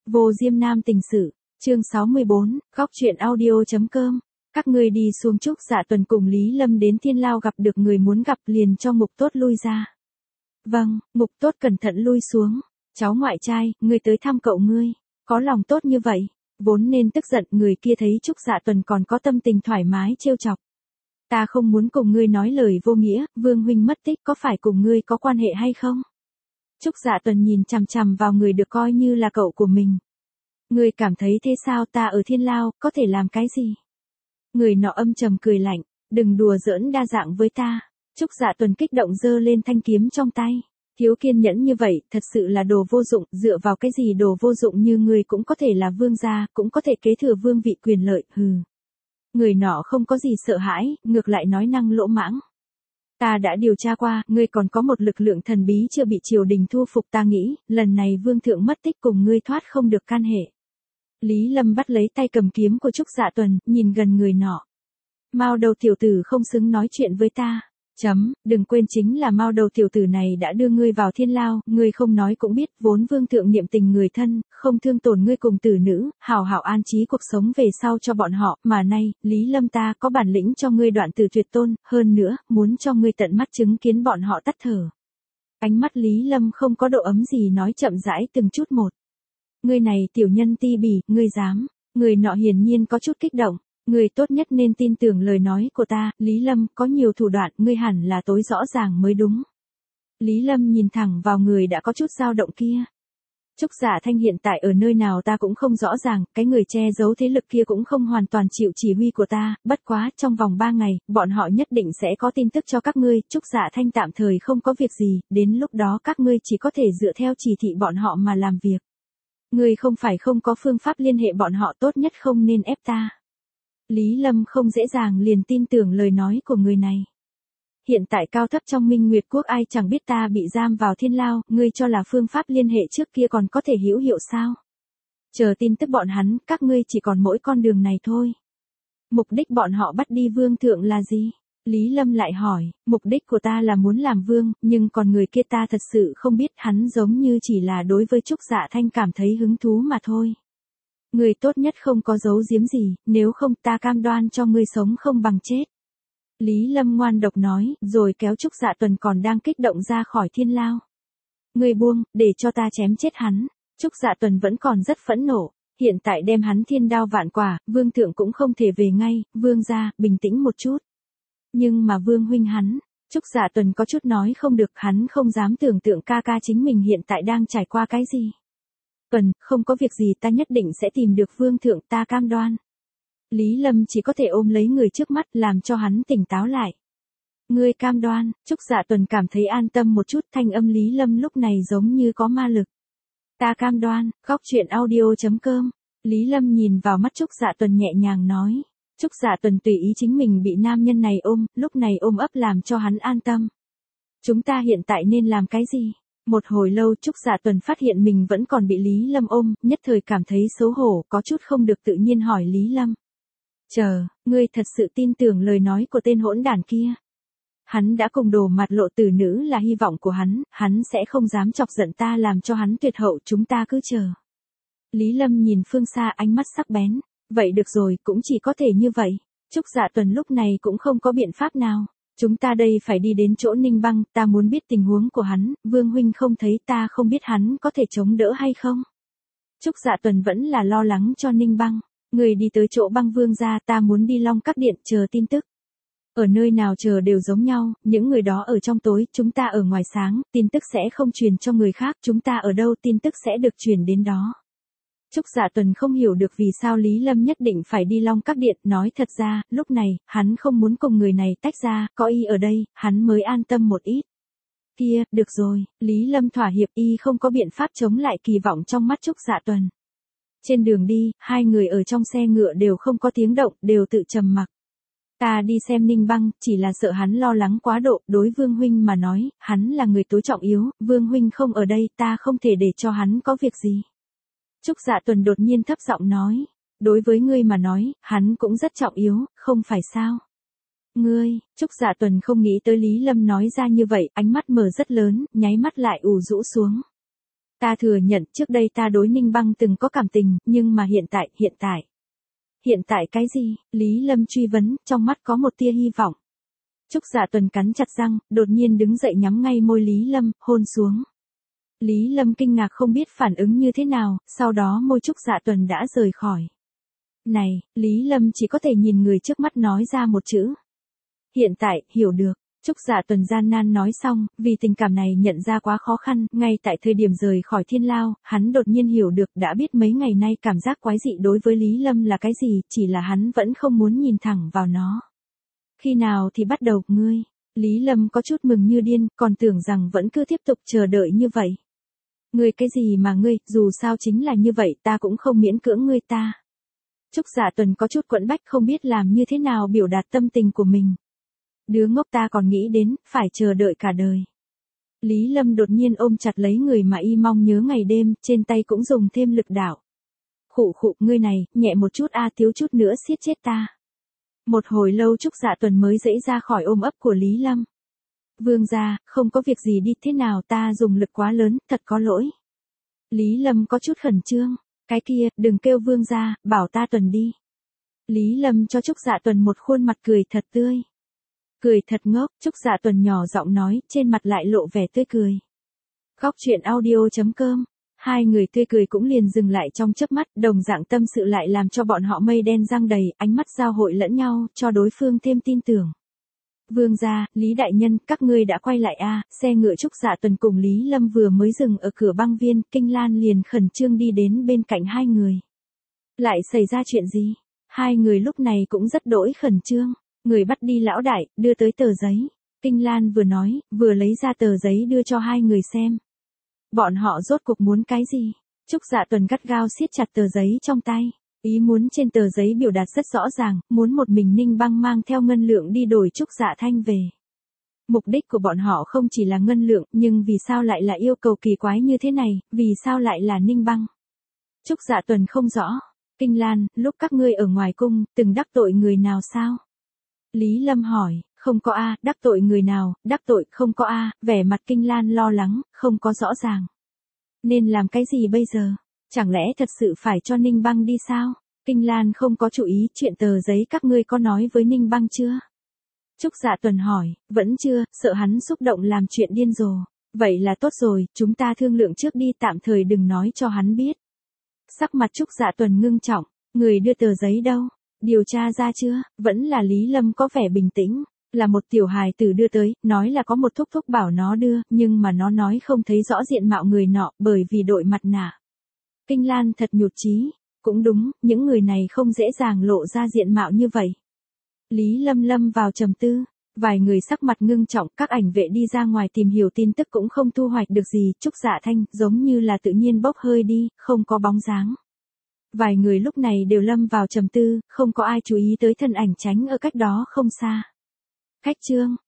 Vô Diêm Nam tình sự, chương 64, góc truyện audio.com. Các ngươi đi xuống Trúc Dạ Tuần cùng Lý Lâm đến Thiên Lao gặp được người muốn gặp liền cho Mục Tốt lui ra. Vâng, Mục Tốt cẩn thận lui xuống. Cháu ngoại trai, ngươi tới thăm cậu ngươi, có lòng tốt như vậy, vốn nên tức giận người kia thấy Trúc Dạ Tuần còn có tâm tình thoải mái trêu chọc. Ta không muốn cùng ngươi nói lời vô nghĩa, Vương huynh mất tích có phải cùng ngươi có quan hệ hay không? Trúc Dạ Tuần nhìn chằm chằm vào người được coi như là cậu của mình. Ngươi cảm thấy thế sao, ta ở Thiên Lao, có thể làm cái gì? Người nọ âm trầm cười lạnh, đừng đùa giỡn đa dạng với ta. Trúc Dạ Tuần kích động giơ lên thanh kiếm trong tay. Thiếu kiên nhẫn như vậy, thật sự là đồ vô dụng, dựa vào cái gì đồ vô dụng như ngươi cũng có thể là vương gia, cũng có thể kế thừa vương vị quyền lợi, hừ. Người nọ không có gì sợ hãi, ngược lại nói năng lỗ mãng. Ta đã điều tra qua, ngươi còn có một lực lượng thần bí chưa bị triều đình thu phục, ta nghĩ, lần này vương thượng mất tích cùng ngươi thoát không được can hệ. Lý Lâm bắt lấy tay cầm kiếm của Trúc Dạ Tuần, nhìn gần người nọ. Mao đầu tiểu tử không xứng nói chuyện với ta. Đừng quên chính là Mao đầu tiểu tử này đã đưa ngươi vào Thiên Lao, ngươi không nói cũng biết, vốn vương thượng niệm tình người thân, không thương tổn ngươi cùng tử nữ, hảo hảo an trí cuộc sống về sau cho bọn họ, mà nay, Lý Lâm ta có bản lĩnh cho ngươi đoạn tử tuyệt tôn, hơn nữa, muốn cho ngươi tận mắt chứng kiến bọn họ tắt thở. Ánh mắt Lý Lâm không có độ ấm gì nói chậm rãi từng chút một. Ngươi này tiểu nhân ti bỉ, ngươi dám, người nọ hiển nhiên có chút kích động. Ngươi tốt nhất nên tin tưởng lời nói của ta, Lý Lâm, có nhiều thủ đoạn, ngươi hẳn là tối rõ ràng mới đúng. Lý Lâm nhìn thẳng vào người đã có chút dao động kia. Trúc Dạ Thanh hiện tại ở nơi nào ta cũng không rõ ràng, cái người che giấu thế lực kia cũng không hoàn toàn chịu chỉ huy của ta, bất quá, trong vòng 3 ngày, bọn họ nhất định sẽ có tin tức cho các ngươi, Trúc Dạ Thanh tạm thời không có việc gì, đến lúc đó các ngươi chỉ có thể dựa theo chỉ thị bọn họ mà làm việc. Ngươi không phải không có phương pháp liên hệ bọn họ, tốt nhất không nên ép ta. Lý Lâm không dễ dàng liền tin tưởng lời nói của người này. Hiện tại cao thấp trong Minh Nguyệt Quốc ai chẳng biết ta bị giam vào Thiên Lao, ngươi cho là phương pháp liên hệ trước kia còn có thể hữu hiệu sao? Chờ tin tức bọn hắn, các ngươi chỉ còn mỗi con đường này thôi. Mục đích bọn họ bắt đi vương thượng là gì? Lý Lâm lại hỏi, mục đích của ta là muốn làm vương, nhưng còn người kia ta thật sự không biết, hắn giống như chỉ là đối với Trúc Dạ Thanh cảm thấy hứng thú mà thôi. Ngươi tốt nhất không có giấu giếm gì, nếu không ta cam đoan cho ngươi sống không bằng chết. Lý Lâm ngoan độc nói, rồi kéo Trúc Dạ Tuần còn đang kích động ra khỏi Thiên Lao. Ngươi buông, để cho ta chém chết hắn. Trúc Dạ Tuần vẫn còn rất phẫn nộ, hiện tại đem hắn thiên đao vạn quả, vương thượng cũng không thể về ngay, vương gia, bình tĩnh một chút. Nhưng mà vương huynh hắn, Trúc Dạ Tuần có chút nói không được, hắn không dám tưởng tượng ca ca chính mình hiện tại đang trải qua cái gì. Tuần, không có việc gì, ta nhất định sẽ tìm được vương thượng, ta cam đoan. Lý Lâm chỉ có thể ôm lấy người trước mắt làm cho hắn tỉnh táo lại. Ngươi cam đoan, Trúc Dạ Tuần cảm thấy an tâm một chút, thanh âm Lý Lâm lúc này giống như có ma lực. Ta cam đoan, góc truyện audio.com. Lý Lâm nhìn vào mắt Trúc Dạ Tuần nhẹ nhàng nói. Trúc Dạ Tuần tùy ý chính mình bị nam nhân này ôm, lúc này ôm ấp làm cho hắn an tâm. Chúng ta hiện tại nên làm cái gì? Một hồi lâu Trúc Dạ Tuần phát hiện mình vẫn còn bị Lý Lâm ôm, nhất thời cảm thấy xấu hổ, có chút không được tự nhiên hỏi Lý Lâm. Chờ, ngươi thật sự tin tưởng lời nói của tên hỗn đản kia? Hắn đã cùng đồ mặt lộ tử nữ là hy vọng của hắn sẽ không dám chọc giận ta làm cho hắn tuyệt hậu, chúng ta cứ chờ. Lý Lâm nhìn phương xa ánh mắt sắc bén, vậy được rồi, cũng chỉ có thể như vậy. Trúc Dạ Tuần lúc này cũng không có biện pháp nào. Chúng ta đây phải đi đến chỗ Ninh Băng, ta muốn biết tình huống của hắn, vương huynh không thấy, ta không biết hắn có thể chống đỡ hay không. Trúc Dạ Tuần vẫn là lo lắng cho Ninh Băng, người đi tới chỗ Băng vương gia, ta muốn đi Long Các Điện chờ tin tức. Ở nơi nào chờ đều giống nhau, những người đó ở trong tối, chúng ta ở ngoài sáng, tin tức sẽ không truyền cho người khác, chúng ta ở đâu tin tức sẽ được truyền đến đó. Trúc Dạ Tuần không hiểu được vì sao Lý Lâm nhất định phải đi Long Các Điện, nói thật ra, lúc này, hắn không muốn cùng người này tách ra, có y ở đây, hắn mới an tâm một ít. Kia, được rồi, Lý Lâm thỏa hiệp, y không có biện pháp chống lại kỳ vọng trong mắt Trúc Dạ Tuần. Trên đường đi, hai người ở trong xe ngựa đều không có tiếng động, đều tự trầm mặc. Ta đi xem Ninh Băng, chỉ là sợ hắn lo lắng quá độ, đối Vương huynh mà nói, hắn là người tối trọng yếu, Vương huynh không ở đây, ta không thể để cho hắn có việc gì. Trúc Dạ Tuần đột nhiên thấp giọng nói, đối với ngươi mà nói, hắn cũng rất trọng yếu, không phải sao? Ngươi, Trúc Dạ Tuần không nghĩ tới Lý Lâm nói ra như vậy, ánh mắt mở rất lớn, nháy mắt lại ù rũ xuống. Ta thừa nhận trước đây ta đối Ninh Băng từng có cảm tình, nhưng mà hiện tại cái gì? Lý Lâm truy vấn, trong mắt có một tia hy vọng. Trúc Dạ Tuần cắn chặt răng, đột nhiên đứng dậy nhắm ngay môi Lý Lâm, hôn xuống. Lý Lâm kinh ngạc không biết phản ứng như thế nào, sau đó môi Trúc Dạ Tuần đã rời khỏi. Này, Lý Lâm chỉ có thể nhìn người trước mắt nói ra một chữ. Hiện tại, hiểu được. Trúc Dạ Tuần gian nan nói xong, vì tình cảm này nhận ra quá khó khăn, ngay tại thời điểm rời khỏi Thiên Lao, hắn đột nhiên hiểu được đã biết mấy ngày nay cảm giác quái dị đối với Lý Lâm là cái gì, chỉ là hắn vẫn không muốn nhìn thẳng vào nó. Khi nào thì bắt đầu, ngươi? Lý Lâm có chút mừng như điên, còn tưởng rằng vẫn cứ tiếp tục chờ đợi như vậy. Ngươi cái gì mà ngươi, dù sao chính là như vậy, ta cũng không miễn cưỡng ngươi ta. Trúc Dạ Tuần có chút quẫn bách không biết làm như thế nào biểu đạt tâm tình của mình. Đứa ngốc ta còn nghĩ đến, phải chờ đợi cả đời. Lý Lâm đột nhiên ôm chặt lấy người mà y mong nhớ ngày đêm, trên tay cũng dùng thêm lực đạo. Khụ khụ, ngươi này, nhẹ một chút thiếu chút nữa siết chết ta. Một hồi lâu Trúc Dạ Tuần mới dễ ra khỏi ôm ấp của Lý Lâm. Vương gia, không có việc gì đi, thế nào ta dùng lực quá lớn, thật có lỗi. Lý Lâm có chút khẩn trương, cái kia, đừng kêu vương gia, bảo ta Tuần đi. Lý Lâm cho Trúc Dạ Tuần một khuôn mặt cười thật tươi. Cười thật ngốc, Trúc Dạ Tuần nhỏ giọng nói, trên mặt lại lộ vẻ tươi cười. Góc truyện audio.com. Hai người tươi cười cũng liền dừng lại trong chớp mắt, đồng dạng tâm sự lại làm cho bọn họ mây đen giăng đầy, ánh mắt giao hội lẫn nhau, cho đối phương thêm tin tưởng. Vương gia, Lý đại nhân, các ngươi đã quay lại xe ngựa Trúc Dạ Tuần cùng Lý Lâm vừa mới dừng ở cửa băng viên, Kinh Lan liền khẩn trương đi đến bên cạnh hai người. Lại xảy ra chuyện gì? Hai người lúc này cũng rất đỗi khẩn trương. Người bắt đi lão đại, đưa tới tờ giấy. Kinh Lan vừa nói, vừa lấy ra tờ giấy đưa cho hai người xem. Bọn họ rốt cuộc muốn cái gì? Trúc Dạ Tuần gắt gao siết chặt tờ giấy trong tay. Ý muốn trên tờ giấy biểu đạt rất rõ ràng, muốn một mình Ninh Băng mang theo ngân lượng đi đổi Trúc Dạ Thanh về. Mục đích của bọn họ không chỉ là ngân lượng, nhưng vì sao lại là yêu cầu kỳ quái như thế này, vì sao lại là Ninh Băng? Trúc Dạ Tuần không rõ. Kinh Lan, lúc các ngươi ở ngoài cung, từng đắc tội người nào sao? Lý Lâm hỏi, không có đắc tội người nào, đắc tội không có vẻ mặt Kinh Lan lo lắng, không có rõ ràng. Nên làm cái gì bây giờ? Chẳng lẽ thật sự phải cho Ninh Băng đi sao? Kinh Lan không có chú ý, chuyện tờ giấy các ngươi có nói với Ninh Băng chưa? Trúc Dạ Tuần hỏi, vẫn chưa, sợ hắn xúc động làm chuyện điên rồ. Vậy là tốt rồi, chúng ta thương lượng trước đi, tạm thời đừng nói cho hắn biết. Sắc mặt Trúc Dạ Tuần ngưng trọng, người đưa tờ giấy đâu? Điều tra ra chưa? Vẫn là Lý Lâm có vẻ bình tĩnh, là một tiểu hài tử đưa tới, nói là có một thúc thúc bảo nó đưa, nhưng mà nó nói không thấy rõ diện mạo người nọ, bởi vì đội mặt nạ. Kinh Lan thật nhụt chí, cũng đúng, những người này không dễ dàng lộ ra diện mạo như vậy. Lý Lâm lâm vào trầm tư, vài người sắc mặt ngưng trọng, các ảnh vệ đi ra ngoài tìm hiểu tin tức cũng không thu hoạch được gì, Trúc Dạ Thanh giống như là tự nhiên bốc hơi đi, không có bóng dáng. Vài người lúc này đều lâm vào trầm tư, không có ai chú ý tới thân ảnh tránh ở cách đó không xa. Khách trương,